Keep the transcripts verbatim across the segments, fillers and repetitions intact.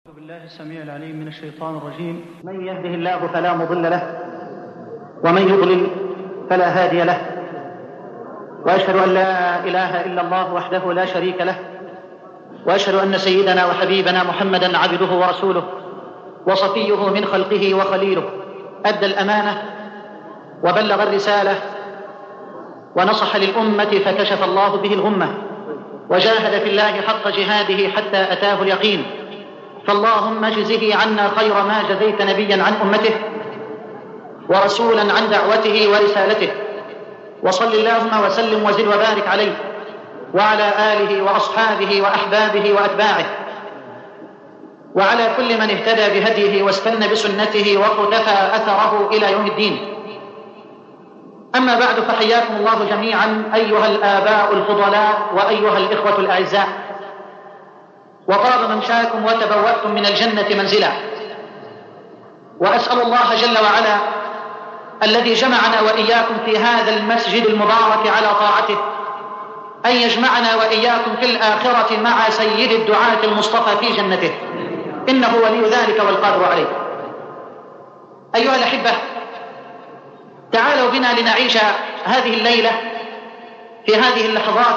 أعوذ بالله السميع العليم من الشيطان الرجيم. من يهده الله فلا مضل له ومن يضلل فلا هادي له، وأشهد أن لا إله إلا الله وحده لا شريك له، وأشهد أن سيدنا وحبيبنا محمدا عبده ورسوله وصفيه من خلقه وخليله، أدى الأمانة وبلغ الرسالة ونصح للأمة فكشف الله به الغمة، وجاهد في الله حق جهاده حتى أتاه اليقين. فاللهم اجزه عنا خير ما جزيت نبيا عن أمته ورسولا عن دعوته ورسالته، وصل اللهم وسلم وزد وبارك عليه وعلى آله وأصحابه وأحبابه وأتباعه وعلى كل من اهتدى بهديه واستنى بسنته وقتفى أثره إلى يوم الدين. أما بعد، فحياكم الله جميعا أيها الآباء الفضلاء وأيها الإخوة الأعزاء، وطاب ممشاكم وتبوأتم من الجنة منزلا. وأسأل الله جل وعلا الذي جمعنا وإياكم في هذا المسجد المبارك على طاعته أن يجمعنا وإياكم في الآخرة مع سيد الدعاة المصطفى في جنته، إنه ولي ذلك والقادر عليه. أيها الأحبة، تعالوا بنا لنعيش هذه الليلة في هذه اللحظات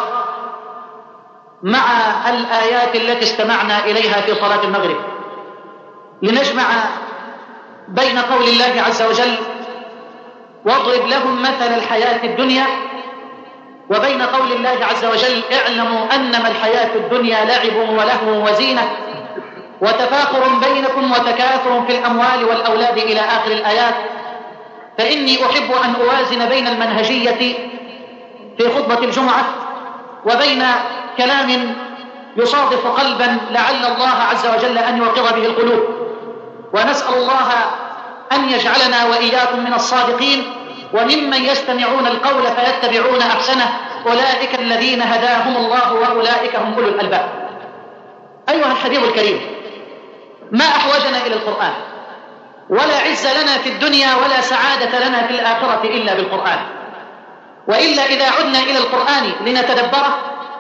مع الآيات التي استمعنا إليها في صلاة المغرب، لنجمع بين قول الله عز وجل واضرب لهم مثل الحياة الدنيا وبين قول الله عز وجل اعلموا أنما الحياة الدنيا لعب ولهو وزينة وتفاخر بينكم وتكاثر في الأموال والأولاد إلى آخر الآيات. فإني أحب أن أوازن بين المنهجية في خطبة الجمعة وبين كلام يصادف قلبا لعل الله عز وجل أن يوقظ به القلوب، ونسأل الله أن يجعلنا وإياكم من الصادقين وممن يستمعون القول فيتبعون أحسنه، أولئك الذين هداهم الله وأولئك هم أولو الألباب. أيها الحبيب الكريم، ما أحوجنا إلى القرآن، ولا عز لنا في الدنيا ولا سعادة لنا في الآخرة إلا بالقرآن. وإلا إذا عدنا إلى القرآن لنتدبره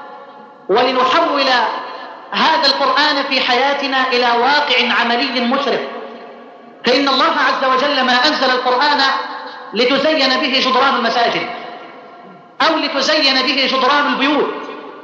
ولنحول هذا القرآن في حياتنا إلى واقع عملي مشرف، فإن الله عز وجل ما أنزل القرآن لتزين به جدران المساجد أو لتزين به جدران البيوت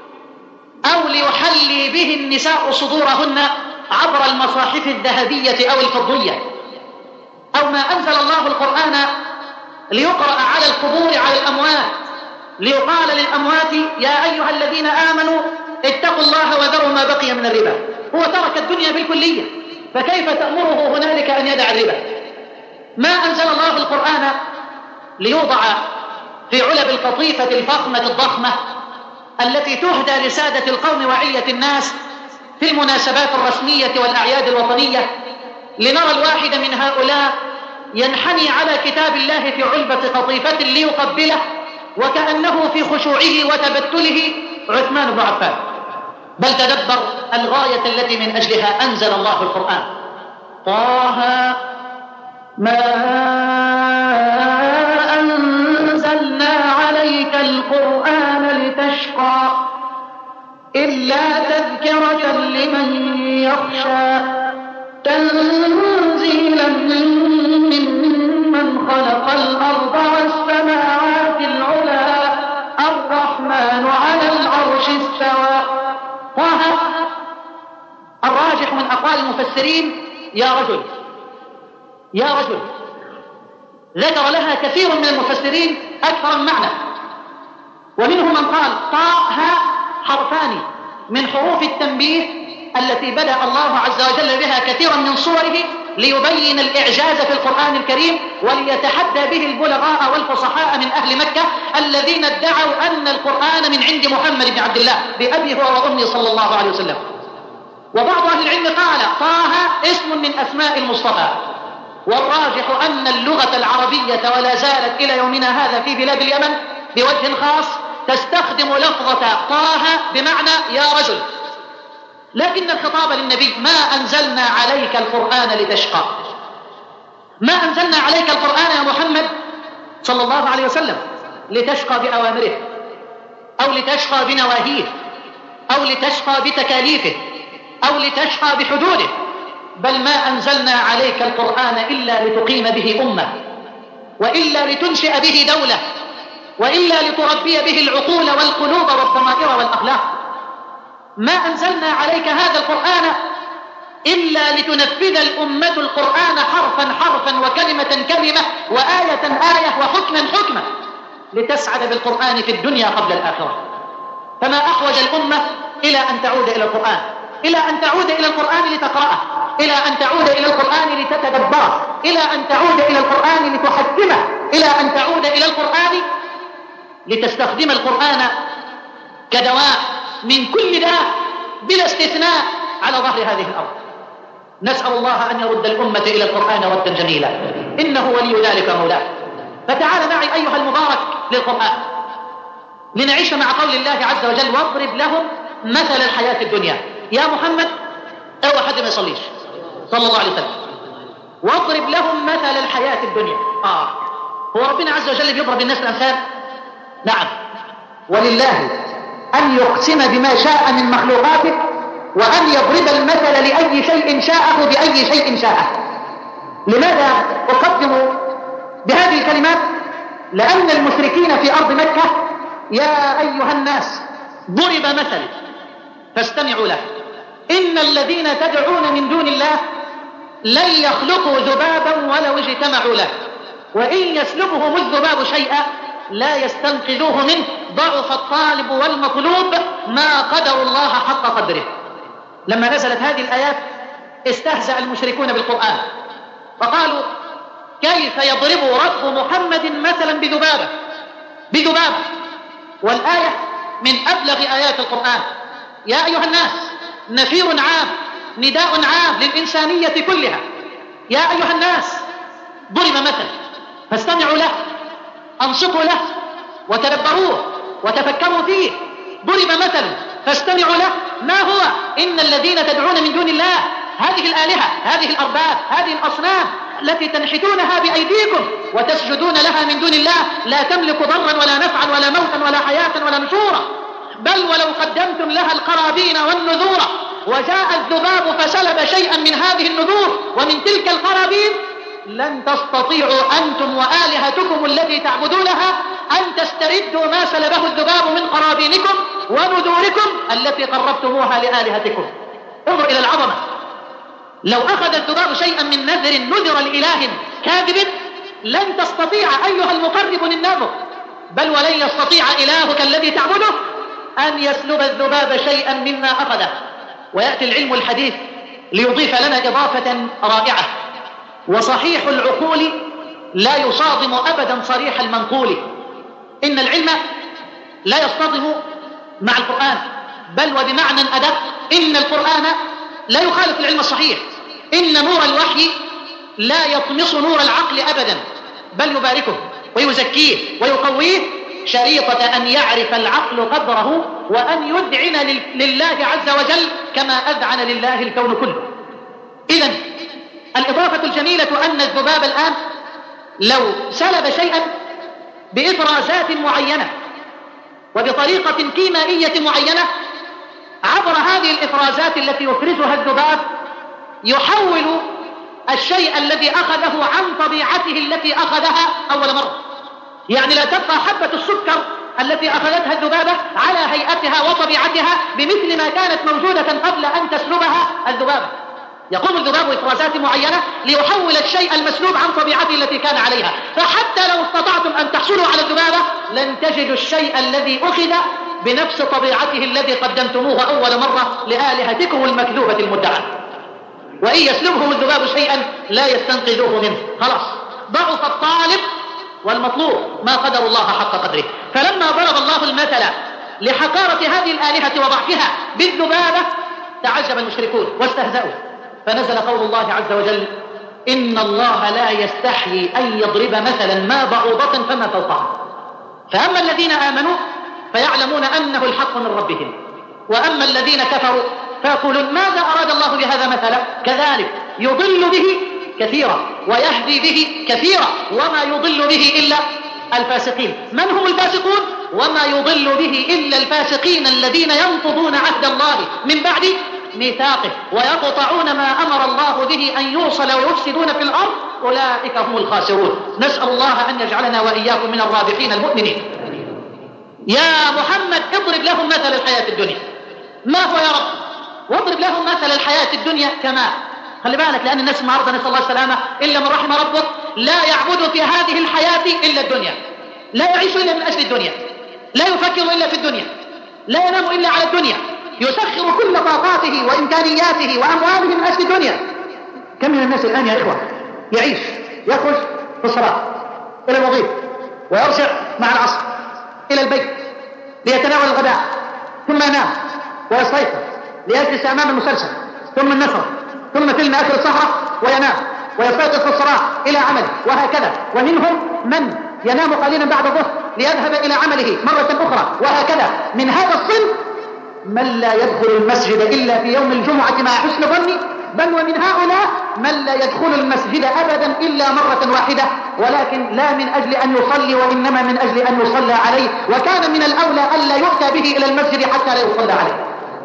أو ليحلي به النساء صدورهن عبر المصاحف الذهبية أو الفضية، أو ما أنزل الله القرآن ليقرأ على القبور على الأموات، ليقال للأموات يا أيها الذين آمنوا اتقوا الله وذروا ما بقي من الربا. هو ترك الدنيا بالكلية، فكيف تأمره هنالك أن يدع الربا؟ ما أنزل الله القرآن ليوضع في علب القطيفة الفخمة الضخمة التي تهدى لسادة القوم وعية الناس في المناسبات الرسمية والأعياد الوطنية، لنرى الواحد من هؤلاء ينحني على كتاب الله في علبة قطيفة ليقبله وكأنه في خشوعه وتبتله عثمان بن عفان. بل تدبر الغاية التي من أجلها أنزل الله القرآن. طه ما أنزلنا عليك القرآن لتشقى إلا تذكرة لمن يخشى تنزيلا ممن خلق الأرض والسماوات العلى الرحمن على العرش استوى. طه الراجح من أقوال المفسرين يا رجل يا رجل، ذكر لها كثير من المفسرين أكثر من معنى، ومنهم من قال طه حرفان من حروف التنبيه التي بدأ الله عز وجل بها كثيرا من صوره ليبين الإعجاز في القرآن الكريم وليتحدى به البلغاء والفصحاء من أهل مكة الذين ادعوا أن القرآن من عند محمد بن عبد الله بأبيه وأمه صلى الله عليه وسلم. وبعض أهل العلم قال طه اسم من أسماء المصطفى، والراجح أن اللغة العربية ولا زالت إلى يومنا هذا في بلاد اليمن بوجه خاص تستخدم لفظة طه بمعنى يا رجل، لكن الخطاب للنبي ما أنزلنا عليك القرآن لتشقى. ما أنزلنا عليك القرآن يا محمد صلى الله عليه وسلم لتشقى بأوامره أو لتشقى بنواهيه أو لتشقى بتكاليفه أو لتشقى بحدوده، بل ما أنزلنا عليك القرآن إلا لتقيم به أمة، وإلا لتنشئ به دولة، وإلا لتربي به العقول والقلوب والضمائر والأخلاق. ما أنزلنا عليك هذا القرآن إلا لتنفذ الأمة القرآن حرفا حرفا وكلمة كلمة وآية آية وحكما حكما، لتسعد بالقرآن في الدنيا قبل الآخرة. فما أحوج الأمة إلى أن تعود إلى القرآن، إلى أن تعود إلى القرآن لتقرأه، إلى أن تعود إلى القرآن لتتدبره، إلى أن تعود إلى القرآن لتحكمه، إلى أن تعود إلى القرآن لتستخدم القرآن كدواء من كل داء بلا استثناء على ظهر هذه الأرض. نسأل الله أن يرد الأمة إلى القرآن ردا جميلا، إنه ولي ذلك مولاه. فتعال معي أيها المبارك للقرآن لنعيش مع قول الله عز وجل: واضرب لهم مثل الحياة الدنيا. يا محمد، أو حد ما يصليش صلى الله عليه وسلم، واضرب لهم مثل الحياة الدنيا. آه هو ربنا عز وجل بيضرب الناس الأمثال؟ نعم، ولله أن يقسم بما شاء من مخلوقاته، وأن يضرب المثل لأي شيء شاءه بأي شيء شاءه. لماذا أقدم بهذه الكلمات؟ لأن المشركين في أرض مكة: يا أيها الناس ضرب مثل فاستمعوا له، إن الذين تدعون من دون الله لن يخلقوا ذبابا ولو اجتمعوا له، وإن يسلبهم الذباب شيئا لا يستنقذوه منه، ضعف الطالب والمطلوب، ما قدر الله حق قدره. لما نزلت هذه الآيات استهزأ المشركون بالقرآن وقالوا: كيف يضرب رب محمد مثلا بذبابة بذبابة والآية من أبلغ آيات القرآن. يا أيها الناس نفير عام، نداء عام للإنسانية كلها. يا أيها الناس ضرب مثل فاستمعوا له، أنصتوا له وتدبروه وتفكروا فيه. ضرب مثل فاستمعوا له، ما هو؟ إن الذين تدعون من دون الله، هذه الآلهة، هذه الأرباب، هذه الأصنام التي تنحتونها بأيديكم وتسجدون لها من دون الله، لا تملك ضرا ولا نفعا ولا موتا ولا حياة ولا نشورا، بل ولو قدمتم لها القرابين والنذور وجاء الذباب فسلب شيئا من هذه النذور ومن تلك القرابين، لن تستطيعوا أنتم وآلهتكم التي تعبدونها أن تستردوا ما سلبه الذباب من قرابينكم ونذوركم التي قربتموها لآلهتكم. انظر إلى العظمة. لو أخذ الذباب شيئا من نذر نذر لإله كاذب لن تستطيع أيها المقرب للنذر، بل ولن يستطيع إلهك الذي تعبده أن يسلب الذباب شيئا مما أخذه. ويأتي العلم الحديث ليضيف لنا إضافة رائعة: وصحيح العقول لا يصادم أبدا صريح المنقول. إن العلم لا يصطدم مع القرآن، بل وبمعنى أدق إن القرآن لا يخالف العلم الصحيح. إن نور الوحي لا يطمس نور العقل أبدا، بل يباركه ويزكيه ويقويه، شريطة أن يعرف العقل قدره وأن يذعن لله عز وجل كما أذعن لله الكون كله. إذن الإضافة الجميلة أن الذباب الآن لو سلب شيئا بإفرازات معينة وبطريقة كيميائية معينة، عبر هذه الإفرازات التي يفرزها الذباب يحول الشيء الذي أخذه عن طبيعته التي أخذها أول مرة. يعني لا تبقى حبة السكر التي أخذتها الذبابة على هيئتها وطبيعتها بمثل ما كانت موجودة قبل أن تسلبها الذبابة. يقوم الذباب بإفرازات معينة ليحول الشيء المسلوب عن طبيعته التي كان عليها. فحتى لو استطعتم أن تحصلوا على الذبابة لن تجدوا الشيء الذي أخذ بنفس طبيعته الذي قدمتموه أول مرة لآلهتكم المكذوبة المدعاة. وإن يسلبهم الذباب شيئا لا يستنقذوه منه. خلاص ضعف الطالب والمطلوب، ما قدر الله حق قدره. فلما ضرب الله المثل لحقارة هذه الآلهة وضعفها بالذبابة تعجب المشركون واستهزأوا، فنزل قول الله عز وجل: إن الله لا يستحيي أن يضرب مثلا ما بعوضة فما فوقها. فأما الذين آمنوا فيعلمون أنه الحق من ربهم، وأما الذين كفروا فيقولون ماذا أراد الله بهذا مثلا؟ كذلك يضل به كثيرا ويهدي به كثيرا، وما يضل به إلا الفاسقين. من هم الفاسقون؟ وما يضل به إلا الفاسقين الذين ينقضون عهد الله من بعد ميثاقه ويقطعون ما أمر الله به أن يوصل ويفسدون في الأرض، أولئك هم الخاسرون. نسأل الله أن يجعلنا وإياكم من الرابحين المؤمنين. يا محمد اضرب لهم مثل الحياة الدنيا. ما هو يا رب؟ واضرب لهم مثل الحياة الدنيا كماء. خلي بالك، لأن الناس النهارده نسأل الله السلامة إلا من رحم ربك لا يعبد في هذه الحياة إلا الدنيا، لا يعيش إلا من أجل الدنيا، لا يفكر إلا في الدنيا، لا ينام إلا على الدنيا، يسخر كل طاقاته وإمكانياته وأمواله من أجل الدنيا. كم من الناس الآن يا إخوة يعيش يخرج في الصلاة إلى الوظيفة ويرجع مع العصر إلى البيت ليتناول الغداء، ثم ينام ويستيقظ ليجلس أمام المسلسل، ثم النفر، ثم فيلم آخر السهرة وينام ويستيقظ في الصلاة إلى عمله، وهكذا. ومنهم من ينام قليلا بعد الظهر ليذهب إلى عمله مرة أخرى، وهكذا. من هذا الصنف من لا يدخل المسجد إلا في يوم الجمعة مع حسن ظني، بل ومن هؤلاء من لا يدخل المسجد أبدا إلا مرة واحدة، ولكن لا من أجل أن يصلي، وإنما من أجل أن يصلى عليه، وكان من الأولى ألا يؤتى به إلى المسجد حتى لا يصلى عليه.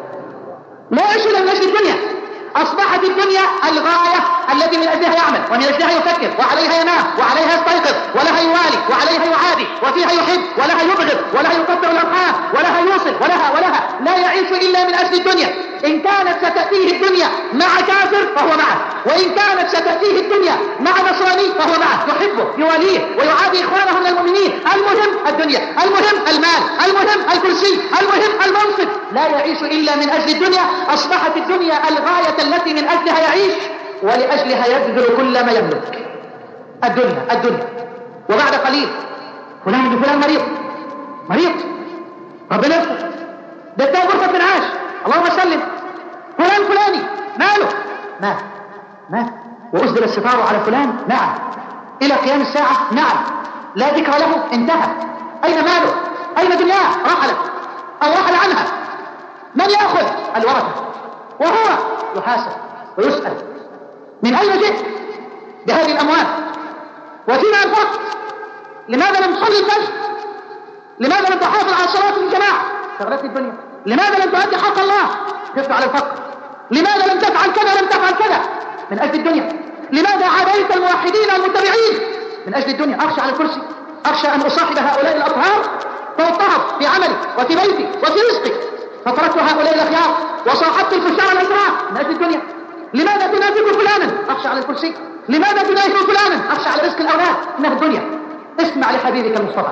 لا يعيش إلا من أجل الدنيا. أصبحت الدنيا الغاية التي من أجلها يعمل ومن أجلها يفكر، وعليها ينام وعليها يستيقظ، ولها يوالي وعليها يعادي، وفيها يحب ولها يبغض، ولها يقطع الأرحام، ولها يوصل، ولها ولها لا يعيش إلا من أجل الدنيا. إن كانت ستأتيه الدنيا مع كافر فهو معه، وإن كانت ستأتيه الدنيا مع نصراني فهو معه، يحبه يواليه ويعادي إخوانه من المؤمنين. المهم الدنيا، المهم المال، المهم الكرسي، المهم المنصب، لا يعيش إلا من أجل الدنيا. أصبحت الدنيا الغاية التي من أجلها يعيش، ولأجلها يبذل كل ما يملك. الدنيا الدنيا. وبعد قليل فلان ابن فلان مريض مريض ربنا يغفر، ده اداه غرفة من عاش، اللهم سلم. فلان فلاني ماله؟ مات مات وأسدل الستار على فلان، نعم. إلى قيام الساعة، نعم. لا ذكر له، انتهى. أين ماله؟ أين دنياه؟ رحلت أو رحل عنها. من يأخذ؟ الورثة، وهو يحاسب ويسأل من أين جئت بهذه الأموال؟ وفيما أنفقت؟ لماذا لم تصلي الفجر؟ لماذا لم تحافظ على الصلاة في الجماعة؟ شغلتني الدنيا. لماذا لم تؤدي حق الله؟ خفت على الفقر. لماذا لم تفعل كذا لم تفعل كذا؟ من أجل الدنيا. لماذا عاديت الموحدين المتبعين؟ من أجل الدنيا. أخشى على الكرسي، أخشى أن أصاحب هؤلاء الأطهار فأضطهد في عملي وفي بيتي وفي رزقي، فتركت هؤلاء الأخيار وصاحبت الفشار والإسراء من أجل الدنيا. لماذا تنافق فلانا؟ أخشى على الكرسي. لماذا تنافق فلانا؟ أخشى على رزق الأولاد. إنها الدنيا. اسمع لحبيبك المصطفى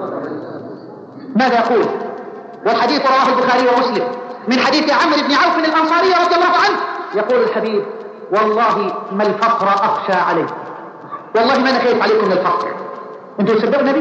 ماذا يقول، والحديث رواه البخاري ومسلم من حديث عمرو بن عوف الأنصاري رضي الله عنه. يقول الحبيب: والله ما الفقر أخشى عليكم، والله ما أنا خايف عليكم من الفقر. أنتوا تصدقوا النبي؟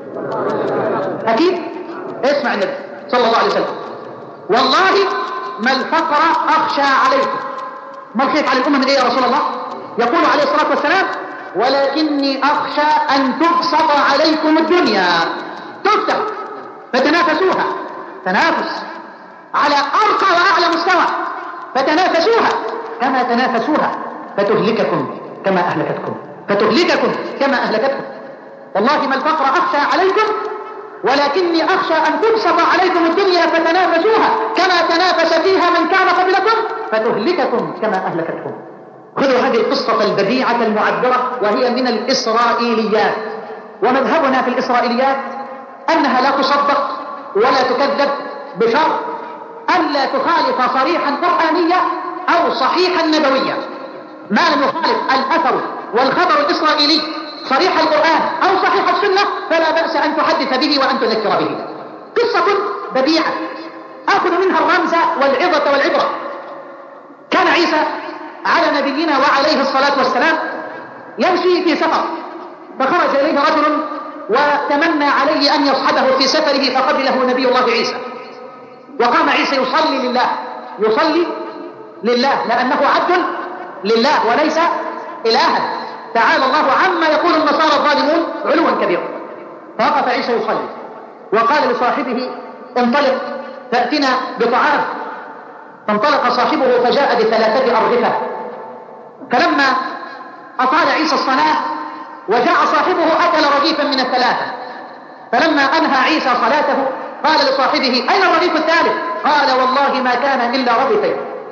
أكيد. اسمع النبي صلى الله عليه وسلم: والله ما الفقر أخشى عليكم. ما الخيف على الأمة من إيه يا رسول الله؟ يقول عليه الصلاة والسلام: ولكني أخشى أن تبسط عليكم الدنيا، تفتح فتنافسوها، تنافس على أرقى وأعلى مستوى، فتنافسوها كما تنافسوها، فتهلككم كما أهلكتكم، فتهلككم كما أهلكتكم. والله ما الفقر أخشى عليكم، ولكني أخشى أن تبسط عليكم الدنيا فتنافسوها كما تنافس فيها من كان قبلكم، فتهلككم كما أهلكتكم. خذوا هذه القصة البديعة المعبرة، وهي من الإسرائيليات. ومذهبنا في الإسرائيليات أنها لا تصدق ولا تكذب بشرط ألا تخالف صريحا قرآنيا أو صحيحا نبويا. ما لم يخالف الأثر والخبر الإسرائيلي صريح القرآن أو صحيح السنة فلا بأس أن تحدث به وأن تذكر به. قصة بديعة أخذ منها الرمز والعظة والعبرة. كان عيسى على نبينا وعليه الصلاة والسلام يمشي في سفر، فخرج إليه رجل وتمنى عليه أن يصحبه في سفره، فقبله نبي الله عيسى. وقام عيسى يصلي لله، يصلي لله لأنه عبد لله وليس إلها. تعالى الله عما يقول النصارى الظالمون علوا كبيرا. فوقف عيسى يصلي وقال لصاحبه: انطلق تأتنا بطعام. فانطلق صاحبه فجاء بثلاثة أرغفة. فلما أطال عيسى الصلاة وجاء صاحبه أكل رغيفا من الثلاثة. فلما أنهى عيسى صلاته قال لصاحبه: أين الرغيف الثالث؟ قال: والله ما كان إلا رغيفين.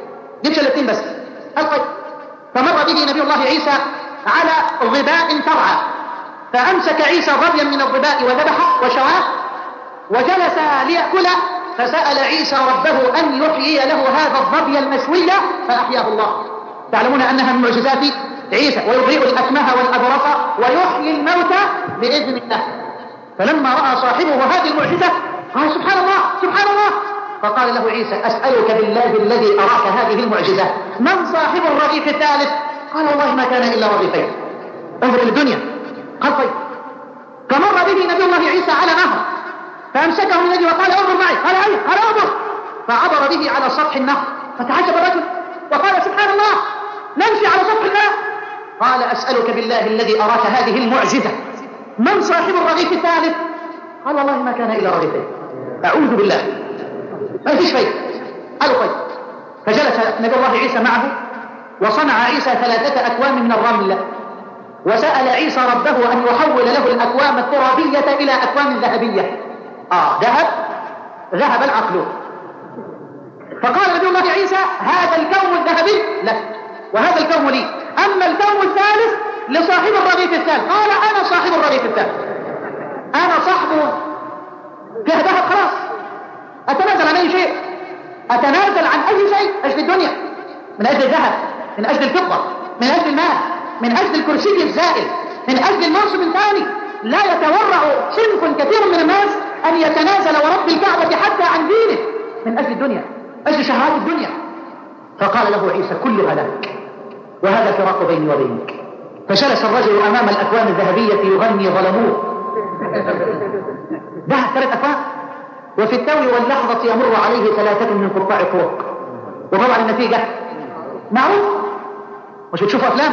جيب شلتين بس. قال طيب. فمر به نبي الله عيسى على ظباء ترعى، فأمسك عيسى ظبيا من الظباء وذبحه وشواه وجلس ليأكل، فسأل عيسى ربه أن يحيي له هذا الظبي المشوي فأحياه الله. تعلمون أنها من معجزات عيسى، ويبرئ الأكمه والأبرص ويحيي الموتى بإذن الله. فلما رأى صاحبه هذه المعجزة قال سبحان الله سبحان الله، فقال له عيسى أسألك بالله الذي أراك هذه المعجزة من صاحب الرغيف الثالث؟ قال والله ما كان إلا رغيفين. انظر للدنيا. قال طيب. فمر به نبي الله عيسى على نهر، فأمسكه من يده وقال انظر معي. قال أي؟ قال انظر. فعبر به على سطح النهر، فتعجب الرجل وقال سبحان الله نمشي على سطح الماء. قال أسألك بالله الذي أراك هذه المعجزة من صاحب الرغيف الثالث؟ قال والله ما كان إلا رغيفين. أعوذ بالله، ما فيش فايدة. قالوا طيب. فجلس نبي الله عيسى معه، وصنع عيسى ثلاثة أكوام من الرمل، وسأل عيسى ربه أن يحول له الأكوام الترابية إلى أكوام ذهبية. آه ذهب ذهب العقل. فقال نبي الله عيسى هذا الكون الذهبي لك وهذا الكون لي، أما الكون الثالث لصاحب الرغيف الثالث. قال أنا صاحب الرغيف الثالث، أنا صاحبه. فيه ذهب خلاص، أتنازل عن أي شيء، أتنازل عن أي شيء أجل الدنيا، من أجل الذهب، من أجل الفضة، من أجل المال، من أجل الكرسي الزائل، من أجل المنصب الثاني. لا يتورع صنف كثير من الناس أن يتنازل ورب الكعبة حتى عن دينه من أجل الدنيا، أجل شهوات الدنيا. فقال له عيسى كلها لك وهذا فراق بيني وبينك. فجلس الرجل أمام الأكوام الذهبية يغني ظلموه. ذهب ثلاث أكوام، وفي التو واللحظة يمر عليه ثلاثة من قطاع الطرق، وطبعا النتيجة معروف. مش بتشوفوا أفلام؟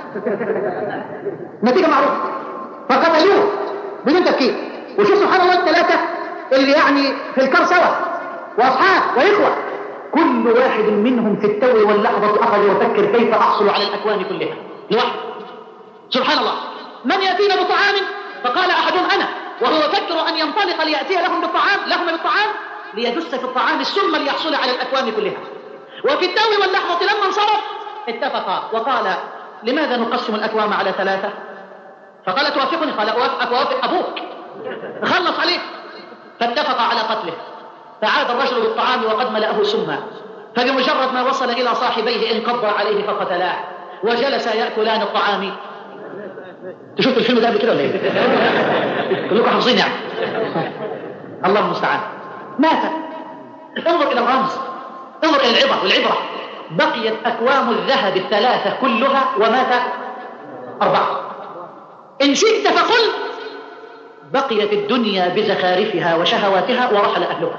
النتيجة معروف. فقتلوه بدون تفكير. وشوف سبحان الله الثلاثة اللي يعني في الكار سوا وأصحاب وإخوة، كل واحد منهم في التو واللحظة أخذ يفكر كيف أحصل على الأكوان كلها لوحده. سبحان الله. من يأتينا بطعام؟ فقال أحدهم أنا، وهو يفكر أن ينطلق ليأتي لهم بالطعام لهم بالطعام ليدس في الطعام السم ليحصل على الأكوان كلها. وفي التو واللحظة لما انصرف اتفقا وقال لماذا نقسم الأكوام على ثلاثة؟ فقال توافقني؟ قال أوافق أوافق أبوك، خلص عليه. فاتفق على قتله. فعاد الرجل بالطعام وقد ملأه سما، فبمجرد ما وصل إلى صاحبيه انقض عليه فقتلاه، وجلس يأكلان الطعام. تشوف الفيلم ده قبل كده ولا ايه؟ كلكم حافظين يعني. الله المستعان. مات. انظر إلى الرمز، انظر إلى العبرة، والعبرة بقيت أكوام الذهب الثلاثة كلها ومات أربعة. إن شئت فقل بقيت الدنيا بزخارفها وشهواتها ورحل أهلها.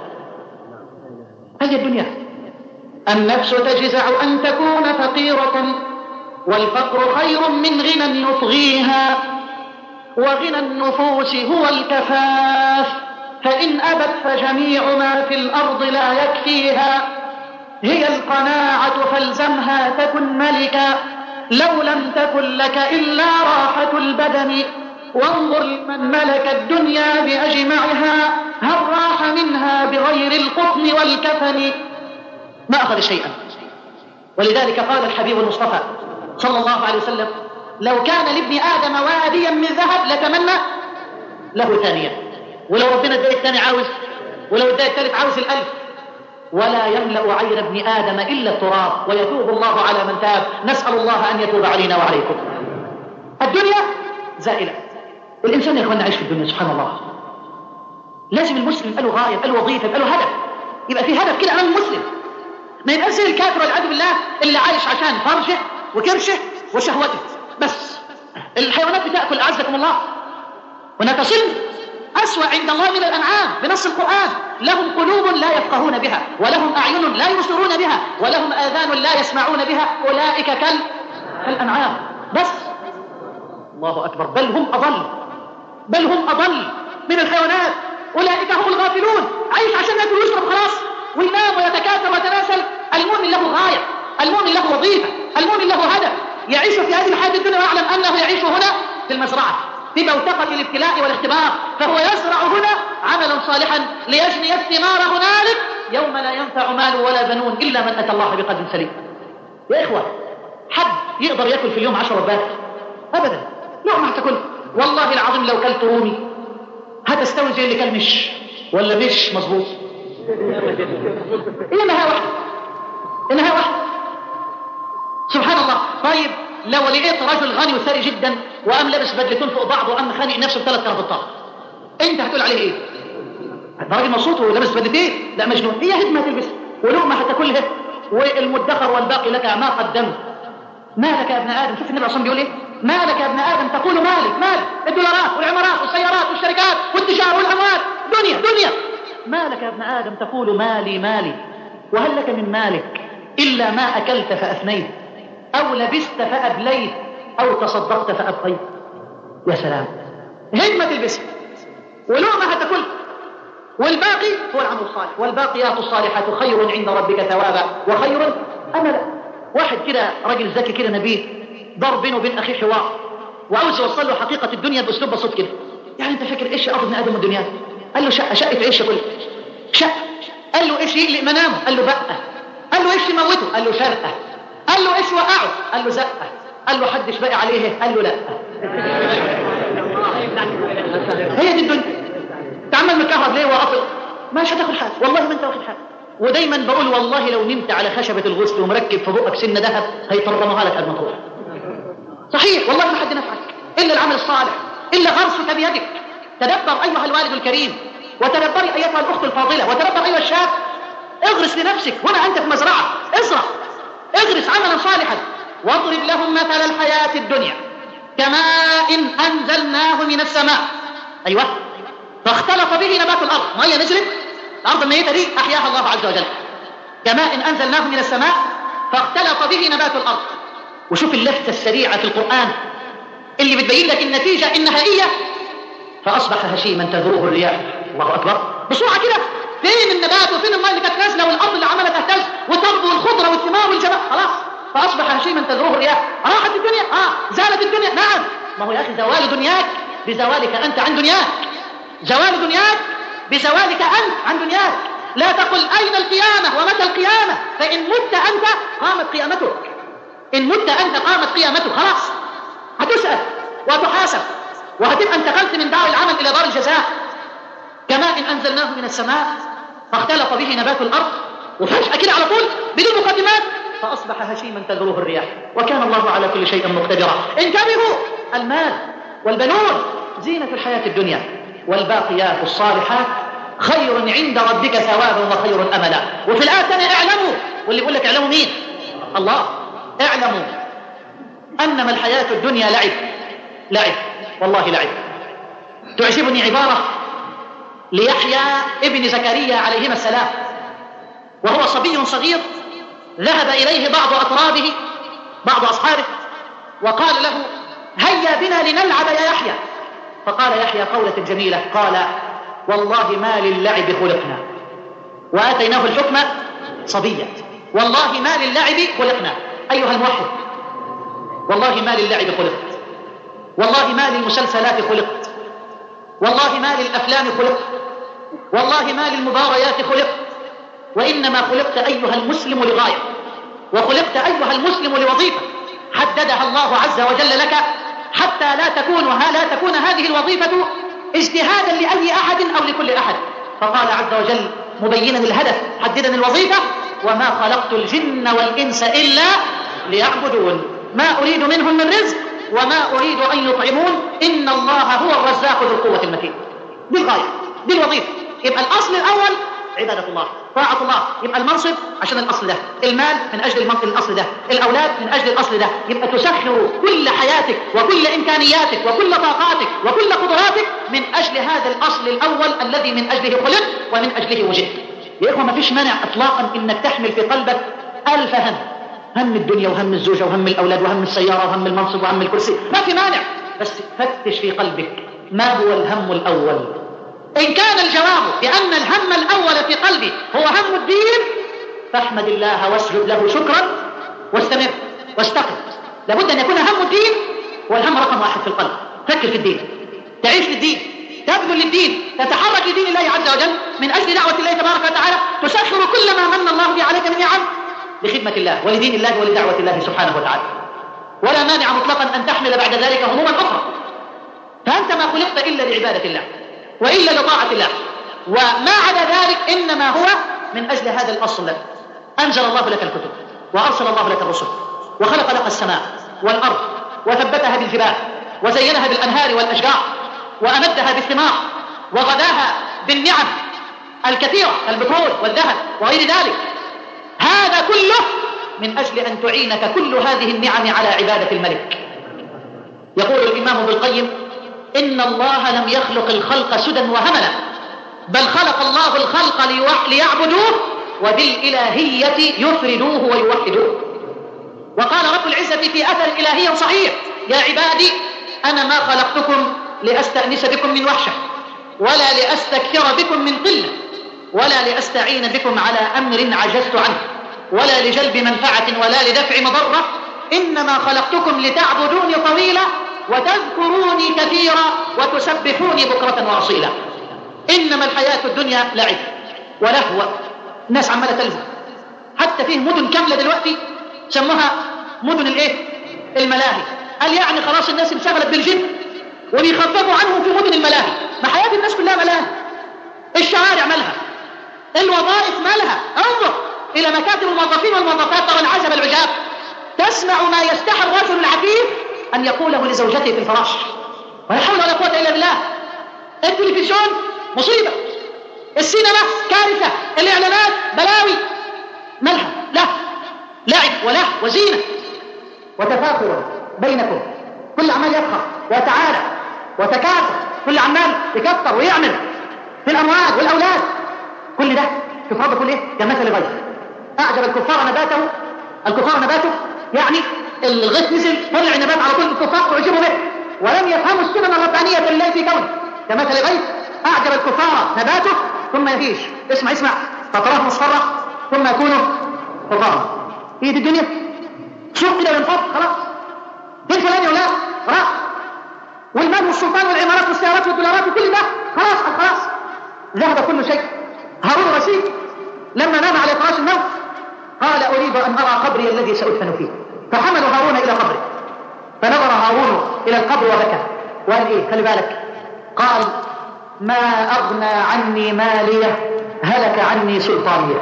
هذه الدنيا. النفس تجزع أن تكون فقيرة، والفقر خير من غنى يطغيها، وغنى النفوس هو الكفاف، فإن أبت فجميع ما في الأرض لا يكفيها. هي القناعة فالزمها تكن ملكا، لو لم تكن لك إلا راحة البدن. وانظر من ملك الدنيا بأجمعها، هل راح منها بغير القطن والكفن؟ ما أخذ شيئا. ولذلك قال الحبيب المصطفى صلى الله عليه وسلم لو كان لابن آدم واديا من ذهب لتمنى له ثانيا، ولو ربنا ادى الثاني عاوز، ولو ادى الثالث عاوز الألف. ولا يملأ عين ابن آدم إلا التراب، ويتوب الله على من تاب. نسأل الله أن يتوب علينا وعليكم. الدنيا زائلة. الإنسان يا إخواننا عايش في الدنيا سبحان الله. لازم المسلم يبقى له غاية، يبقى له وظيفة، يبقى له هدف، يبقى في هدف كده أمام المسلم. ما يبقاش زي الكافر والعياذ بالله اللي عايش عشان فرجه وكرشه وشهوته بس. الحيوانات بتأكل أعزكم الله. هناك صنف أسوأ عند الله من الأنعام بنص القرآن، لهم قلوب لا يفقهون بها، ولهم أعين لا يبصرون بها، ولهم آذان لا يسمعون بها، أولئك كال كالأنعام بس. الله أكبر. بل هم أضل، بل هم أضل من الحيوانات. أولئك هم الغافلون، عايش عشان يأكل ويشرب خلاص وينام ويتكاثر ويتناسل. المؤمن له غاية، المؤمن له وظيفة، المؤمن له هدف، يعيش في هذه الحياة الدنيا ويعلم أنه يعيش هنا في المزرعة في بوتقة الابتلاء والاختبار، فهو يزرع هنا عملا صالحا ليجني الثمار هنالك يوم لا ينفع مال ولا بنون إلا من أتى الله بقلب سليم. يا إخوة حد يقدر يأكل في اليوم عشر وجبات؟ أبدا، لقمة هتاكل. والله العظيم لو كلت رومي هتستوي زي اللي كان مش ولا مش مظبوط. إيه نهاية واحدة، نهاية واحدة. سبحان الله. طيب لو لقيت رجل غني وثري جدا وقام لابس بدلتين فوق بعض وقام خانق نفسه بثلاث كرافتات، انت هتقول عليه ايه؟ ده راجل مبسوط ولابس بدلتين؟ لا مجنون. هي هدمه تلبس ولقمه هتاكلها والمدخر والباقي لك ما قدمت. مالك يا ابن ادم؟ شوف النبي عليه الصلاه والسلام بيقول ايه؟ مالك يا ابن ادم تقول مالك مالك، الدولارات والعمارات والسيارات والشركات والتجاره والاموال، دنيا دنيا. مالك يا ابن ادم تقول مالي مالي، وهل لك من مالك الا ما اكلت فافنيت او لبست فابليت او تصدقت فابقيت. يا سلام، هدمه تلبسها ولقمه هتاكلها والباقي هو العمل الصالح. والباقيات الصالحات خير عند ربك ثوابا وخير املا. واحد كده راجل ذكي كده نبيه ضرب بينه وبين اخيه حوار وعاوز يوصل له حقيقه الدنيا باسلوب بسيط كده. يعني انت فاكر ايش يقضي ابن ادم الدنيا؟ قال له شقه، شقه عيش كله شقه. قال له ايش يقلق منامه؟ قال له بقه. قال له ايش يموته؟ قال له شرقه. قال له ايش وقعه؟ قال له زقه. قال له حدش باقي عليه؟ قال له لا. هي دي الدنيا. تعمل مكهرب ليه وقفل؟ مش هتاخد حاجه، والله ما انت واخد حاجه. ودايما بقول والله لو نمت على خشبه الغسل ومركب في بقك سن ذهب هيطرموها لك قد ما تروح. صحيح والله ما حد نفعك الا العمل الصالح، الا غرسك بيدك. تدبر ايها الوالد الكريم، وتدبري ايتها الاخت الفاضله، وتدبر ايها الشاب. اغرس لنفسك هنا انت في مزرعه، ازرع، اغرس عملا صالحا. واضرب لهم مثل الحياه الدنيا كماء انزلناه من السماء. ايوه، فاختلط به نبات الارض. ميه نزلت الارض الميته دي احياها الله عز وجل. كماء انزلناه من السماء فاختلط به نبات الارض. وشوف اللفتة السريعة في القرآن اللي بتبين لك النتيجة النهائية. فأصبح هشيما تذروه الرياح. الله أكبر، بسرعة كده. فين النبات وفين الماء اللي كانت نازلة والأرض اللي عمالة تهتز وتربو والخضرة والثمار والجبال؟ خلاص فأصبح هشيما تذروه الرياح. راحت الدنيا؟ آه زالت الدنيا. نعم، ما هو يا أخي زوال دنياك بزوالك أنت عن دنياك. زوال دنياك بزوالك أنت عن دنياك. لا تقل أين القيامة ومتى القيامة، فإن مت أنت قامت قيامتك. إن مت أنت قامت قيامته. خلاص هتسأل وهتحاسب وهتبقى انتقلت من دار العمل إلى دار الجزاء. كماء إن أنزلناه من السماء فاختلط به نبات الأرض، وفجأة كده على طول بدون مقدمات فأصبح هشيما تذروه الرياح. وكان الله على كل شيء مقتدرا. انتبهوا، المال والبنون زينة الحياة الدنيا، والباقيات الصالحات خير عند ربك ثوابا وخير أملا. وفي الآية الثانية اعلموا، واللي يقول لك اعلموا مين؟ الله. اعلموا أنما الحياة الدنيا لعب. لعب والله لعب. تعجبني عبارة ليحيى ابن زكريا عليهما السلام وهو صبي صغير. ذهب إليه بعض أطرابه بعض أصحابه وقال له هيا بنا لنلعب يا يحيى. فقال يحيى قولة جميلة، قال والله ما للعب خلقنا وآتيناه الحكم صبيا. والله ما للعب خلقنا. أيها الموحد، والله ما للعب خلقت، والله ما للمسلسلات خلقت، والله ما للأفلام خلقت، والله ما للمباريات خلقت، وإنما خلقت أيها المسلم لغاية، وخلقت أيها المسلم لوظيفة حددها الله عز وجل لك، حتى لا تكون لا تكون هذه الوظيفة اجتهادا لأي أحد أو لكل أحد. فقال عز وجل مبينا الهدف حددا الوظيفة: وما خلقت الجن والإنس إلا ليعبدون ما أريد منهم من رزق وما أريد أن يطعمون إن الله هو الرزاق ذو القوة المتين. دي الغاية، دي الوظيفة. يبقى الأصل الأول عبادة الله، طاعة الله. يبقى المنصب عشان الأصل ده، المال من أجل المنصب الأصل ده، الأولاد من أجل الأصل ده. يبقى تسخر كل حياتك وكل إمكانياتك وكل طاقاتك وكل قدراتك من أجل هذا الأصل الأول الذي من أجله خلقت ومن أجله وجدت. يا إخوة ما فيش مانع إطلاقا إنك تحمل في قلبك ألف هم، هم الدنيا وهم الزوجة وهم الأولاد وهم السيارة وهم المنصب وهم الكرسي، ما في مانع، بس فتش في قلبك ما هو الهم الأول. إن كان الجواب بأن الهم الأول في قلبي هو هم الدين فاحمد الله واسجد له شكرا واستمر واستقم. لابد أن يكون هم الدين هو الهم رقم واحد في القلب. فكر في الدين، تعيش للدين، تبذل للدين، تتحرك لدين الله عز وجل من أجل دعوة الله تبارك وتعالى، تسخر كل ما من الله به عليك من نعم لخدمة الله ولدين الله ولدعوة الله سبحانه وتعالى، ولا مانع مطلقا أن تحمل بعد ذلك هموما أخرى. فأنت ما خلقت إلا لعبادة الله وإلا لطاعة الله، وما عدا ذلك إنما هو من أجل هذا الأصل. أنزل الله لك الكتب، وأرسل الله لك الرسل، وخلق لك السماء والأرض، وثبتها بالجبال، وزينها بالأنهار والأشجار، وأمدها بالثمار، وغداها بالنعم الكثيرة البترول والذهب وغير ذلك. هذا كله من أجل أن تعينك كل هذه النعم على عبادة الملك. يقول الإمام ابن القيم: إن الله لم يخلق الخلق سدى وهملا، بل خلق الله الخلق ليعبدوه وبالإلهية يفردوه ويوحدوه. وقال رب العزة في أثر إلهي صحيح: يا عبادي أنا ما خلقتكم لأستأنس بكم من وحشة، ولا لأستكثر بكم من قلة، ولا لأستعين بكم على أمر عجزت عنه، ولا لجلب منفعة ولا لدفع مضرة، إنما خلقتكم لتعبدوني طويلا وتذكروني كثيرا وتسبحوني بكرة وأصيلا. إنما الحياة الدنيا لعب ولهو، الناس عمالة تلهو، حتى فيه مدن كاملة دلوقتي سموها مدن الايه؟ الملاهي. قال يعني خلاص الناس انشغلت بالجن وبيخففوا عنهم في مدن الملاهي. ما حياة الناس كلها ملاهي، الشوارع مالها، الوظائف مالها. انظر إلى مكاتب الموظفين والموظفات، ترى العجب العجاب، تسمع ما يستحي الرجل العفيف أن يقوله لزوجته في الفراش، ولا حول ولا قوة إلا بالله. التلفزيون مصيبة، السينما كارثة، الإعلانات بلاوي، مالها؟ لا، لعب وله وزينة وتفاخر بينكم، كل عمال يفخر ويتعالى وتكاثر، كل عمال يكثر ويعمل في الأموال والأولاد. كل ده كفار كل ايه؟ كمثل غيث أعجب الكفار نباته، الكفار نباته يعني الغيث نزل طلع نبات على كل الكفار وعجبوا به، ولم يفهموا السنن الربانية لله في كونه. كمثل غيث أعجب الكفار نباته ثم يفيش، اسمع اسمع، فتراه مصفرة ثم يكون حطاما. هي دي الدنيا، سوق كده وينفض خلاص، دين فلان يا ولاد راح، والمال والسلطان والعمارات والسيارات والدولارات وكل ده خلاص خلاص ذهب كل شيء. هارون الرشيد لما نام على فراش الموت قال: أريد أن أرى قبري الذي سأدفن فيه. فحملوا هارون إلى قبره، فنظر هارون إلى القبر وبكى وقال إيه؟ خلي بالك، قال: ما أغنى عني مالية، هلك عني سلطانية.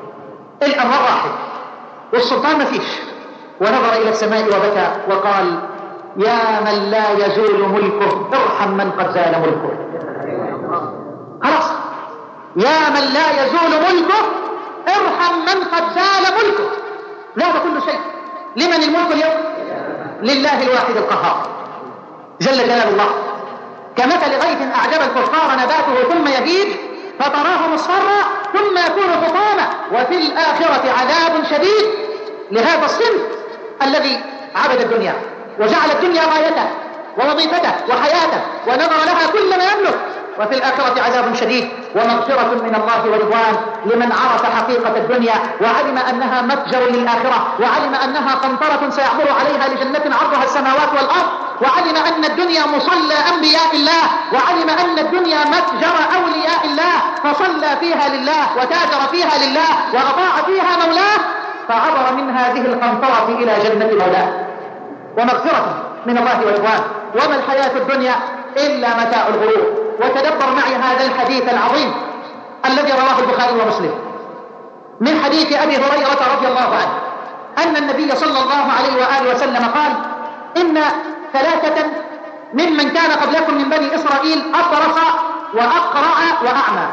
الأمر واحد والسلطان ما فيش. ونظر إلى السماء وبكى وقال: يا من لا يزول ملكه ارحم من قد زال ملكه. خلاص، يا من لا يزول ملكه ارحم من قد زال ملكه. ذهب كل شيء. لمن الملك اليوم؟ لله الواحد القهار جل جلال الله. كمثل غيث أعجب الكفار نباته ثم يبيد فتراه مصفرا ثم يكون حطاما، وفي الآخرة عذاب شديد لهذا الصنف الذي عبد الدنيا وجعل الدنيا غايته ووظيفته وحياته ونظر لها كل ما يملك، وفي الآخرة عذاب شديد ومغفرة من الله ورضوان لمن عرف حقيقة الدنيا وعلم أنها متجر للآخرة، وعلم أنها قنطرة سيعبر عليها لجنة عرضها السماوات والأرض، وعلم أن الدنيا مصلى أنبياء الله، وعلم أن الدنيا متجر أولياء الله، فصلى فيها لله وتاجر فيها لله وأطاع فيها مولاه، فعبر من هذه القنطرة إلى جنة مولاه ومغفرة من الله ورضوان. وما الحياة الدنيا إلا متاع الغرور. وتدبر معي هذا الحديث العظيم الذي رواه البخاري ومسلم من حديث أبي هريرة رضي الله عنه أن النبي صلى الله عليه وآله وسلم قال: إن ثلاثة ممن كان قبلكم من بني إسرائيل أطرس وأقرع وأعمى.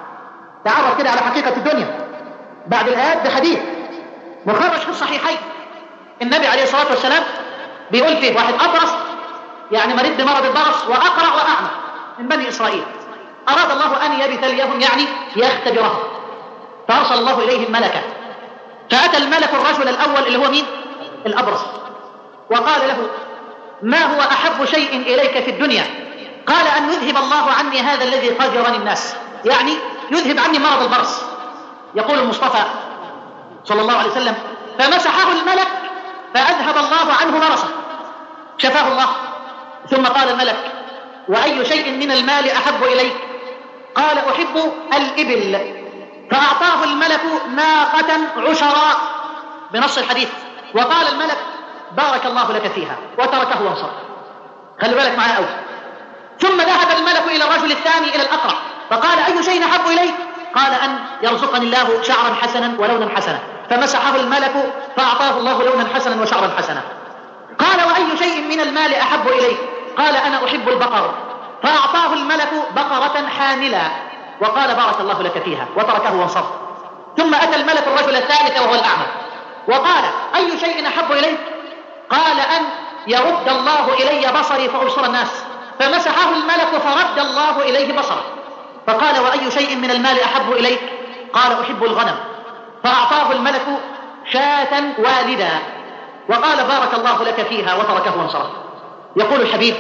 تعرف كده على حقيقة الدنيا بعد الآيات بحديث مخرج في الصحيحين. النبي عليه الصلاة والسلام بيقول فيه واحد أطرس يعني مريض بمرض البرص، وأقرع وأعمى من بني إسرائيل. أراد الله أن يبتليهم يعني يختبرهم، فأرسل الله إليهم ملكا، فأتى الملك الرجل الأول اللي هو مين؟ الأبرص، وقال له: ما هو أحب شيء إليك في الدنيا؟ قال: أن يذهب الله عني هذا الذي قدرني الناس، يعني يذهب عني مرض البرص. يقول المصطفى صلى الله عليه وسلم: فمسحه الملك فأذهب الله عنه برصه، شفاه الله. ثم قال الملك: وأي شيء من المال أحب إليك؟ قال: أحب الإبل. فأعطاه الملك ناقة عشراء بنص الحديث. وقال الملك بارك الله لك فيها وتركه وانصرف. خلي بالك معايا أوي. ثم ذهب الملك إلى الرجل الثاني إلى الأقرع فقال أي شيء أحب إليك؟ قال أن يرزقني الله شعرا حسنا ولونا حسنا، فمسحه الملك فأعطاه الله لونا حسنا وشعرا حسنا. قال وأي شيء من المال أحب إليك؟ قال أنا أحب البقر، فأعطاه الملك بقرة حاملا وقال بارك الله لك فيها وتركه وانصرف. ثم أتى الملك الرجل الثالث وهو الأعمى وقال أي شيء أحب إليك؟ قال أن يرد الله إلي بصري فأبصر الناس، فمسحه الملك فرد الله إليه بصره. فقال وأي شيء من المال أحب إليك؟ قال أحب الغنم، فأعطاه الملك شاة والدا وقال بارك الله لك فيها وتركه وانصرف. يقول الحبيب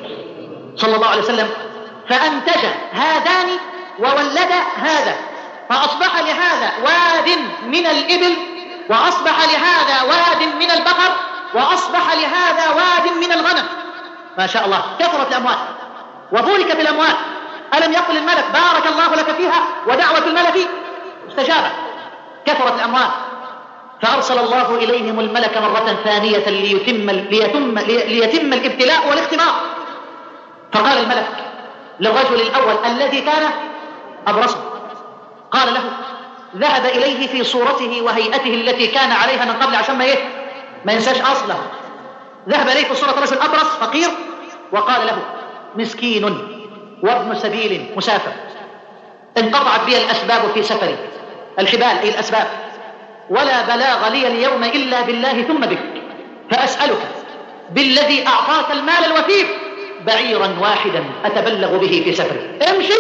صلى الله عليه وسلم فأنتج هذان وولد هذا، فأصبح لهذا واد من الإبل وأصبح لهذا واد من البقر وأصبح لهذا واد من الغنم. ما شاء الله، كثرت الأموال وبورك بالأموال. ألم يقل الملك بارك الله لك فيها ودعوة الملك استجابت؟ كثرت الأموال. فأرسل الله إليهم الملك مرة ثانية ليتم, ليتم, ليتم الابتلاء والاختبار. فقال الملك للرجل الأول الذي كان أبرصه، قال له ذهب إليه في صورته وهيئته التي كان عليها من قبل عشان ما إيه ما ينساش أصله. ذهب إليه في صورة رجل أبرص فقير وقال له مسكين وابن سبيل مسافر، انقطعت بي الأسباب في سفري، الحبال أي الأسباب، ولا بلاغ لي اليوم إلا بالله ثم بك، فأسألك بالذي أعطاك المال الوفير بعيرا واحدا أتبلغ به في سفري. امشي.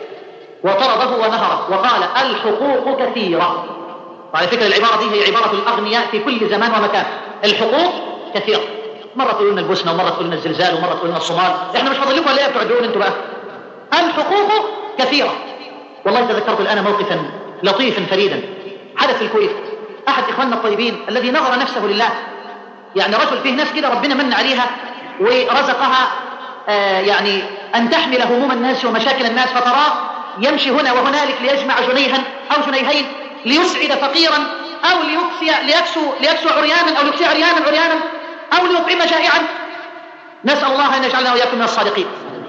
وطرده ونهره وقال الحقوق كثيرة. وعلى فكرة العبارة دي هي عبارة الأغنياء في كل زمان ومكان. الحقوق كثيرة، مرة تقولون البوسنة ومرة تقولون الزلزال ومرة تقولون الصومال. احنا مش فاضل لكم ولا ايه بتعدون انتوا بقى؟ الحقوق كثيرة. والله تذكرت الآن موقفا لطيفا فريدا حدث في الكويت. أحد إخواننا الطيبين الذي نظر نفسه لله، يعني رجل فيه ناس كده ربنا من عليها ورزقها آه يعني أن تحمل هموم الناس ومشاكل الناس، فتراه يمشي هنا وهنالك ليجمع جنيها أو جنيهين ليسعد فقيرا أو ليكسي ليكسو ليكسو عريانا أو ليكسي عريانا عريانا أو ليطعم جائعا. نسأل الله أن يجعلنا وإياكم من الصادقين.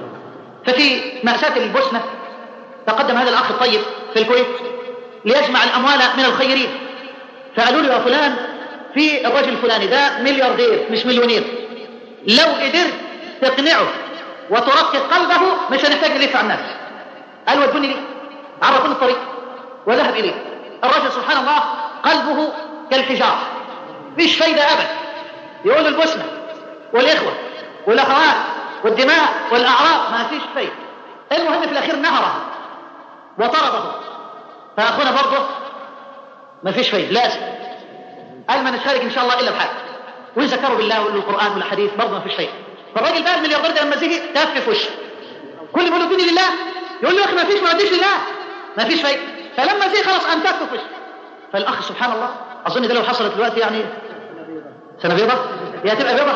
ففي مأساة البوسنة تقدم هذا الأخ الطيب في الكويت ليجمع الأموال من الخيرين، فقالوا له يا فلان في الرجل الفلاني ده ملياردير مش مليونير، لو قدرت تقنعه وترقق قلبه مش هنحتاج نلف على الناس. قال ودوني ليه؟ عرفوني الطريق وذهب إليه. الرجل سبحان الله قلبه كالحجار، مش فايدة أبدا. يقول البوسنة والإخوة والأخوات والدماء والأعراض ما فيش فايدة. المهم في الأخير نهره وطرده. فأخونا برضه ما فيش فايدة، لازم قال ما نشارك إن شاء الله إلا بحاجة، ويذكروا بالله ويقولوا القرآن والحديث، برضه ما فيش فايدة. فالراجل بقى الملياردير ده لما زهق تف في وشه، كل ما يقول لله يقول له يا أخي ما فيش، ما رديش لله، ما فيش فايدة. فلما زهق خلاص أن تف في وشه. فالأخ سبحان الله أظن ده لو حصلت دلوقتي يعني سنة بيضة هي هتبقى بيضة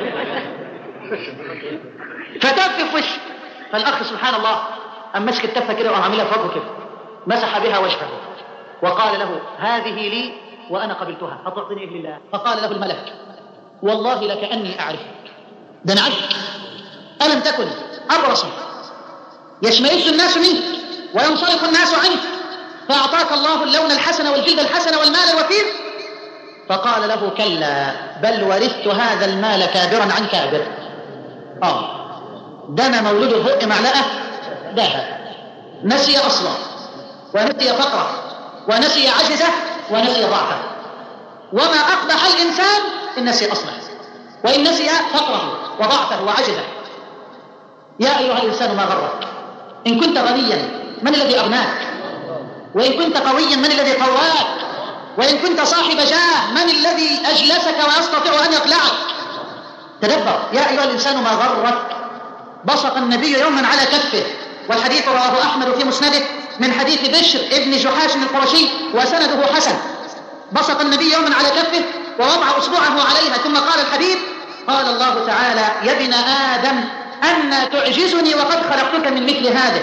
فتف في وشه. فالأخ سبحان الله أم مسك التفة كده وقام عاملها في وجهه كده، مسح بها وجهه وقال له هذه لي وأنا قبلتها أتعطيني إيه لله؟ فقال له الملك والله لكأني أعرفك، ده أنا عارفك، ألم تكن أبرصا يشمئز الناس منك وينصرف الناس عنك، فأعطاك الله اللون الحسن والجلد الحسن والمال الوفير؟ فقال له كلا بل ورثت هذا المال كابرا عن كابر. آه دنا مولده فوق معلقة دهب، نسي أصلا ونسي فقره ونسي عجزه ونسي ضعفه. وما أقبح الإنسان إن نسي أصله وإن نسي فقره وضعفه وعجزه. يا أيها الإنسان ما غرك؟ إن كنت غنيا من الذي أغناك؟ وإن كنت قويا من الذي قواك؟ وإن كنت صاحب جاه من الذي أجلسك ويستطيع أن يقلعك؟ تدبر يا أيها الإنسان ما غرك. بصق النبي يوما على كفه، والحديث رواه أحمد في مسنده من حديث بشر ابن جحاش القرشي وسنده حسن. بصق النبي يوما على كفه ووضع أصبعه عليها، ثم قال الحبيب قال الله تعالى يا ابن آدم أن تعجزني وقد خلقتك من مثل هذا،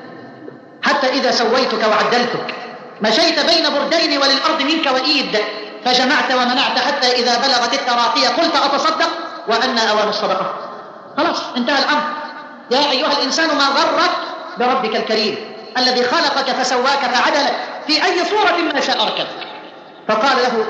حتى إذا سويتك وعدلتك مشيت بين بردين وللأرض منك وإيد، فجمعت ومنعت حتى إذا بلغت التراقي قلت أتصدق وأن أوان الصدقة. خلاص انتهى الأمر. يا أيها الإنسان ما غرك بربك الكريم الذي خلقك فسواك فعدلك في أي صورة ما شاء ركبك. فقال له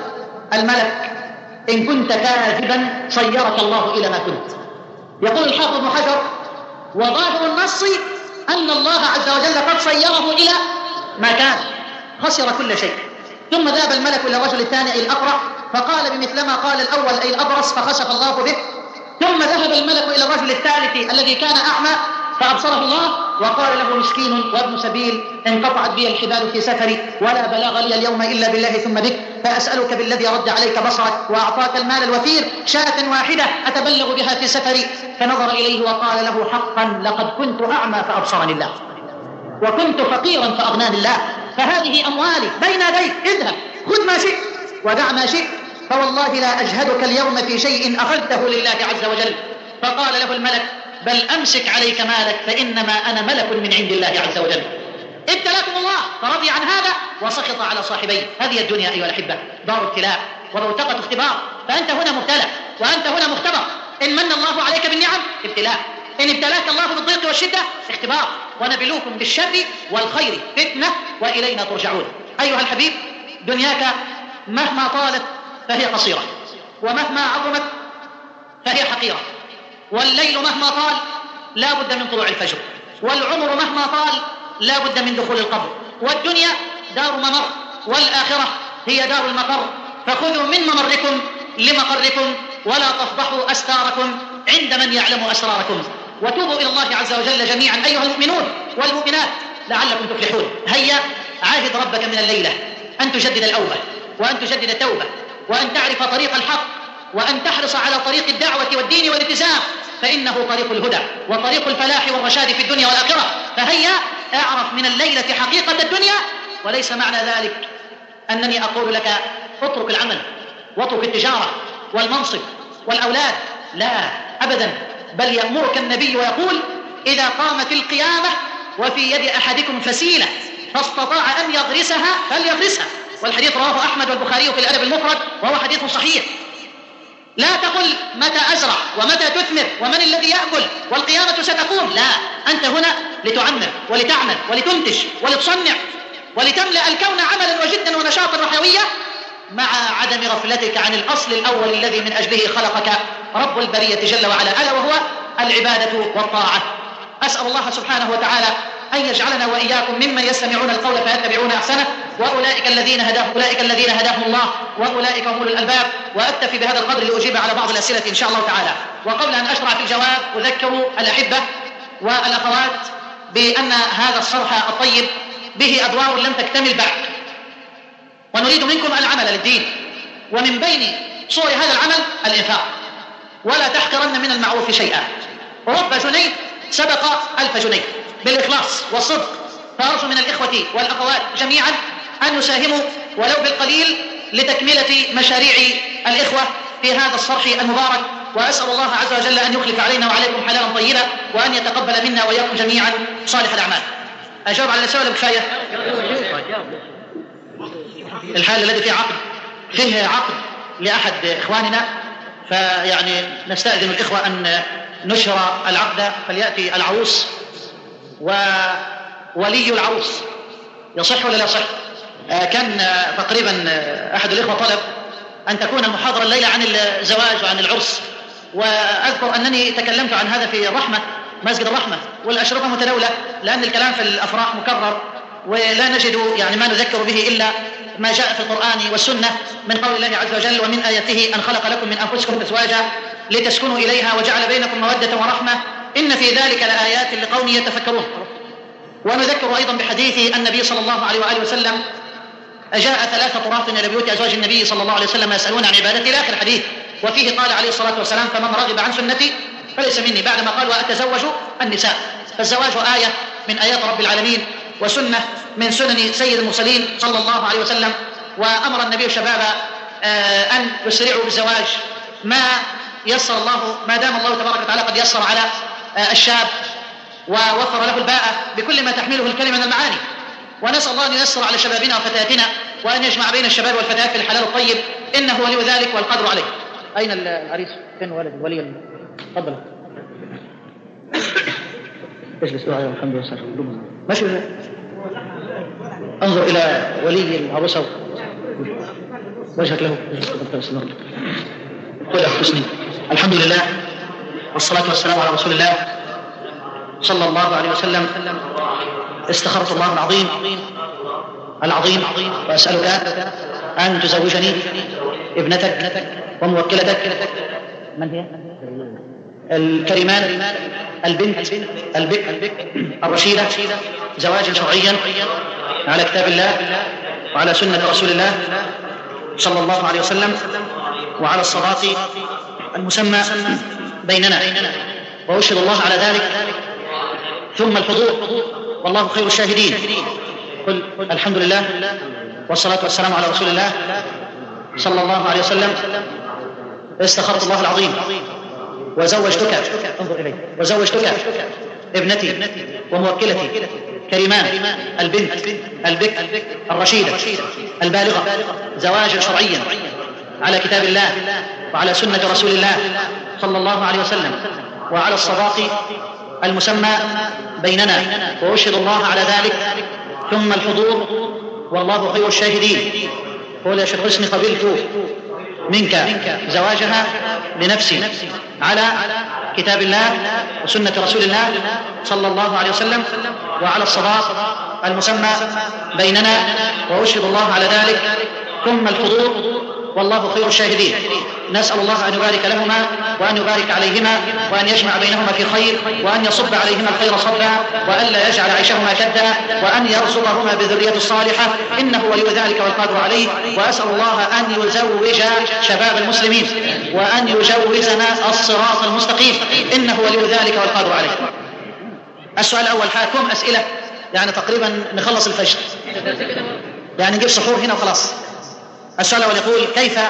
الملك إن كنت كاذبا صيرك الله إلى ما كنت. يقول الحافظ ابن حجر وظاهر النص أن الله عز وجل قد صيره إلى ما كان، خسر كل شيء. ثم ذهب الملك إلى الرجل الثاني أي الأقرع فقال بمثلما قال الأول أي الأبرص فخسف الله به. ثم ذهب الملك إلى الرجل الثالث الذي كان أعمى فأبصره الله وقال له مسكين وابن سبيل انقطعت بي الحبال في سفري ولا بلاغ لي اليوم إلا بالله ثم بك، فأسألك بالذي رد عليك بصرك وأعطاك المال الوفير شاة واحدة أتبلغ بها في سفري. فنظر إليه وقال له حقا لقد كنت أعمى فأبصرني الله وكنت فقيرا فأغناني الله، فهذه أموالي بين يديك اذهب خذ ما شئت ودع ما شئت، فوالله لا أجهدك اليوم في شيء أخذته لله عز وجل. فقال له الملك بل أمسك عليك مالك فإنما أنا ملك من عند الله عز وجل. ابتلاكم الله فرضي عن هذا وسخط على صاحبيه. هذه الدنيا أيها الأحبة دار ابتلاء وبوتقة اختبار، فأنت هنا مبتلى وأنت هنا مختبر. إن من الله عليك بالنعم ابتلاء، إن ابتلاك الله بالضيق والشدة اختبار. ونبلوكم بالشر والخير فتنة وإلينا ترجعون. أيها الحبيب دنياك مهما طالت فهي قصيرة ومهما عظمت فهي حقيرة، والليل مهما طال لا بد من طلوع الفجر، والعمر مهما طال لا بد من دخول القبر، والدنيا دار ممر والآخرة هي دار المقر. فخذوا من ممركم لمقركم ولا تفضحوا أستاركم عند من يعلم أسراركم، وتوبوا إلى الله عز وجل جميعا أيها المؤمنون والمؤمنات لعلكم تفلحون. هيا عاهد ربك من الليلة أن تجدد الأوبة وأن تجدد التوبة وأن تعرف طريق الحق وأن تحرص على طريق الدعوة والدين والالتزام، فإنه طريق الهدى وطريق الفلاح والرشاد في الدنيا والآخرة. فهيا اعرف من الليلة حقيقة الدنيا، وليس معنى ذلك أنني أقول لك اترك العمل واترك التجارة والمنصب والأولاد، لا أبدا، بل يأمرك النبي ويقول إذا قامت القيامة وفي يد أحدكم فسيلة فاستطاع أن يغرسها فليغرسها. والحديث رواه أحمد والبخاري في الأدب المفرد وهو حديث صحيح. لا تقل متى أزرع ومتى تثمر ومن الذي يأكل والقيامة ستقوم، لا، أنت هنا لتعمر ولتعمل ولتنتج ولتصنع ولتملأ الكون عملا وجدا ونشاطا وحيوية مع عدم غفلتك عن الأصل الأول الذي من أجله خلقك رب البرية جل وعلا، ألا وهو العبادة والطاعة. أسأل الله سبحانه وتعالى أن يجعلنا وإياكم ممن يستمعون القول فيتبعون أحسنه، وأولئك الذين هداهم أولئك الذين هداهم الله وأولئك هم أولو الألباب. وأكتفي بهذا القدر لأجيب على بعض الأسئلة إن شاء الله تعالى. وقبل أن أشرع في الجواب أذكر الأحبة والأخوات بأن هذا الصرح الطيب به أدوار لم تكتمل بعد، ونريد منكم العمل للدين، ومن بين صور هذا العمل الإنفاق، ولا تحقرن من المعروف شيئا. رب جنيه سبق ألف جنيه بالإخلاص والصدق، فأرجو من الإخوة والأخوات جميعا أن يساهموا ولو بالقليل لتكملة مشاريع الإخوة في هذا الصرح المبارك. وأسأل الله عز وجل أن يخلف علينا وعليكم حلالا طيبا، وأن يتقبل منا وإياكم جميعا صالح الأعمال. أجاوب على السؤال بكفاية؟ الحال الذي فيه عقد فيه عقد لأحد إخواننا، فيعني نستأذن الإخوة أن نشر العقد، فليأتي العروس وولي العروس. يصح ولا لا يصح؟ آه كان آه تقريبا آه أحد الإخوة طلب أن تكون المحاضرة الليلة عن الزواج وعن العرس، وأذكر أنني تكلمت عن هذا في الرحمة مسجد الرحمة، والأشرطة متداولة لأن الكلام في الأفراح مكرر، ولا نجد يعني ما نذكر به إلا ما جاء في القرآن والسنة من قول الله عز وجل ومن آياته أن خلق لكم من أنفسكم أزواجا لتسكنوا إليها وجعل بينكم مودة ورحمة إن في ذلك لآيات لقوم يتفكرون. ونذكر أيضا بحديث النبي صلى الله عليه وآله وسلم جاء ثلاثة طراط إلى بيوت أزواج النبي صلى الله عليه وسلم يسألون عن عبادتي إلى آخر الحديث، وفيه قال عليه الصلاة والسلام فمن رغب عن سنتي فليس مني، بعدما قال وأتزوج النساء. فالزواج آية من آيات رب العالمين وسنة من سنن سيد المرسلين صلى الله عليه وسلم. وأمر النبي الشباب أن يسرعوا بالزواج ما يسر الله، ما دام الله تبارك وتعالى قد يسر على الشاب ووفر له الباءة بكل ما تحمله الكلمة من المعاني. ونسأل الله أن ييسر على شبابنا وفتياتنا وأن يجمع بين الشباب والفتيات في الحلال الطيب إنه ولي ذلك والقدر عليه. أين العريس؟ فين ولد الولي؟ تفضل اجلس. الحمد لله. ماشي. انظر إلى ولي العروسة وجهك له. الحمد لله والصلاة والسلام على رسول الله صلى الله عليه وسلم. استخرت الله العظيم العظيم وأسألك أن تزوجني ابنتك وموكلتك من هي؟ الكريمان البنت البكر الرشيدة زواجا شرعيا على كتاب الله وعلى سنة رسول الله صلى الله عليه وسلم وعلى الصلاة المسمى بيننا، وأشهد الله على ذلك ثم الحضور والله خير الشاهدين. قل الحمد لله والصلاة والسلام على رسول الله صلى الله عليه وسلم. استخرت الله العظيم وزوجتك انظر إلي وزوجتك ابنتي وموكلتي كريمان البنت البكر الرشيدة البالغة زواجا شرعيا على كتاب الله وعلى سنة رسول الله صلى الله عليه وسلم وعلى الصداق المسمى بيننا، وأشهد الله على ذلك ثم الحضور والله خير الشاهدين. قول يا شيخ حسني قبلت منك زواجها لنفسي على كتاب الله وسنة رسول الله صلى الله عليه وسلم وعلى الصداق المسمى بيننا، وأشهد الله على ذلك ثم الحضور والله خير الشاهدين. نسأل الله أن يبارك لهما وأن يبارك عليهما وأن يجمع بينهما في خير وأن يصب عليهما الخير صبا وأن لا يجعل عيشهما شدا وأن يرزقهما بذرية الصالحة إنه ولي ذلك والقادر عليه. وأسأل الله أن يزوج شباب المسلمين وأن يجوزنا الصراط المستقيم إنه ولي ذلك والقادر عليه. السؤال الأول حاكم أسئلة يعني تقريبا نخلص الفجر يعني نجيب سحور هنا وخلاص. السؤال الأول يقول: كيف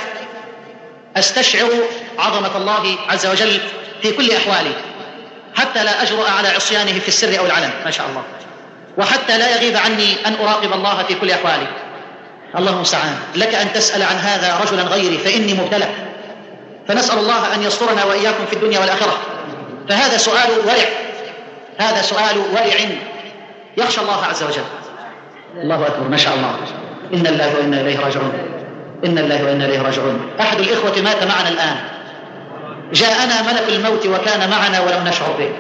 أستشعر عظمة الله عز وجل في كل أحوالي حتى لا أجرؤ على عصيانه في السر أو العلن؟ ما شاء الله. وحتى لا يغيب عني أن أراقب الله في كل أحوالي. الله المستعان. لك أن تسأل عن هذا رجلا غيري فإني مبتلى، فنسأل الله أن يسترنا وإياكم في الدنيا والآخرة. فهذا سؤال ورع، هذا سؤال ورع يخشى الله عز وجل. الله أكبر، ما شاء الله. إن الله وإنا إليه راجعون، إن الله وإنا إليه راجعون. أحد الإخوة مات معنا الآن، جاءنا ملك الموت وكان معنا ولم نشعر به.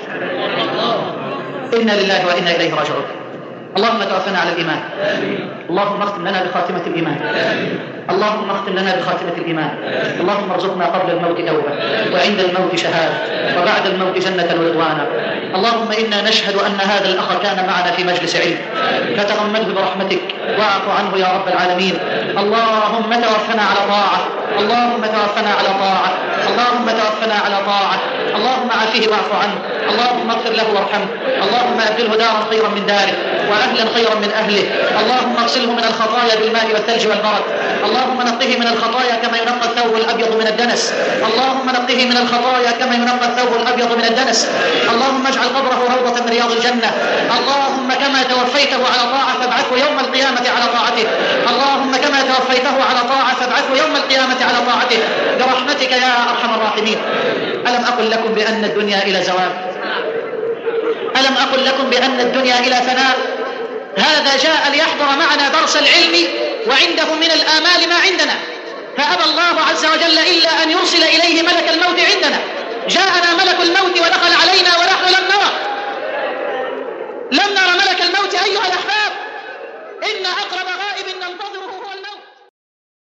إنا لله وإنا إليه راجعون. اللهم توفنا على الإيمان. اللهم اختم لنا بخاتمة الإيمان. اللهم اختم لنا بخاتمة الإيمان. اللهم ارزقنا قبل الموت توبة وعند الموت شهادة وبعد الموت جنة ورضوانا. اللهم إنا نشهد أن هذا الأخ كان معنا في مجلس علم، فتغمده برحمتك واعف عنه يا رب العالمين. اللهم توفنا على طاعة، اللهم توفنا على طاعة، اللهم توفنا على طاعة. اللهم عافيه واعف عنه، اللهم اغفر له وارحمه، اللهم أبدله دارا خيرا من داره وأهلا خيرا من أهله. اللهم اغسله من الخطايا بالماء والثلج والبرد. اللهم نقه من الخطايا كما ينقى الثوب الأبيض من الدنس. اللهم نقه من الخطايا كما ينقى الثوب الأبيض من الدنس. اللهم اجعل قبره روضة من رياض الجنة. اللهم كما توفيته على طاعة فابعثه يوم القيامة على طاعته. اللهم كما توفيته على طاعة فابعثه يوم القيامة على طاعته برحمتك يا أرحم الراحمين. ألم أقل لكم بأن الدنيا إلى زوال؟ ألم أقل لكم بأن الدنيا إلى فناء؟ هذا جاء ليحضر معنا درس العلم وعنده من الآمال ما عندنا، فأبى الله عز وجل إلا أن يرسل إليه ملك الموت عندنا. جاءنا ملك الموت ودخل علينا ونحن لم نرى لم نرى ملك الموت أيها الأحباب. إن أقرب